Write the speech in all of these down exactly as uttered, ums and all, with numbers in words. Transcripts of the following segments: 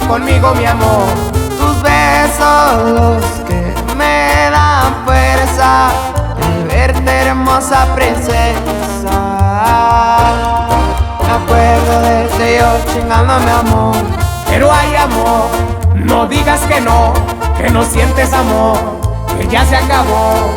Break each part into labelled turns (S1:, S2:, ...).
S1: conmigo, mi amor.
S2: Tus besos los que me dan fuerza de verte, hermosa princesa. Me acuerdo de ese yo chingándome, amor.
S1: Pero hay amor, no digas que no, que no sientes amor, que ya se acabó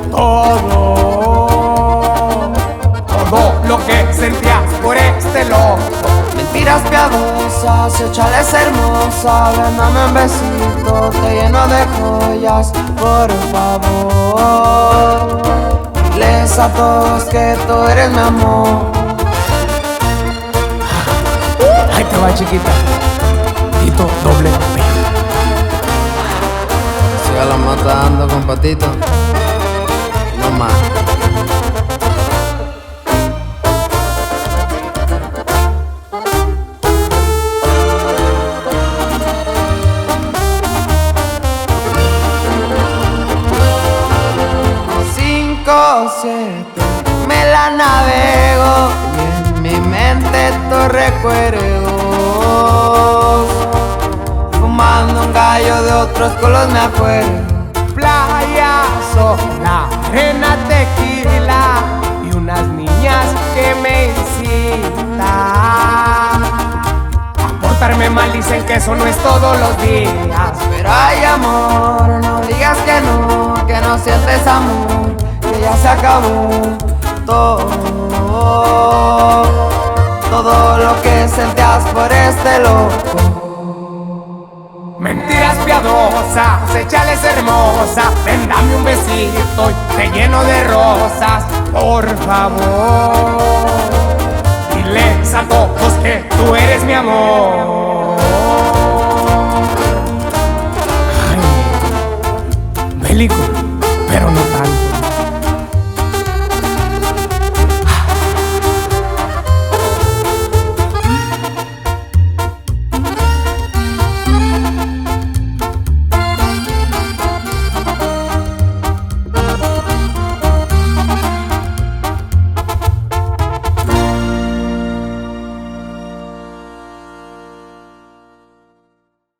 S1: todo, todo lo que sentías por este loco.
S2: Mentiras piadosas, échales hermosa, ven dame un besito, te lleno de joyas, por favor. Les a todos que tú eres mi amor.
S1: Ahí te va, chiquita. Tito doble P.
S2: Siga la matando con patito. No más. cinco siete me la navego y en mi mente tus recuerdos. Fumando un gallo de otros colores me acuerdo.
S1: Playa, sola, arena, tequila y unas niñas que me incitan a portarme mal. Dicen que eso no es todos los días.
S2: Pero hay amor, no digas que no, que no sientes amor, que ya se acabó todo, todo lo que sentías por este loco.
S1: Mentiras piadosas, échales hermosa, ven dame un besito y te lleno de rosas, por favor. Diles a todos que tú eres mi amor. Ay, bélico, pero no tanto.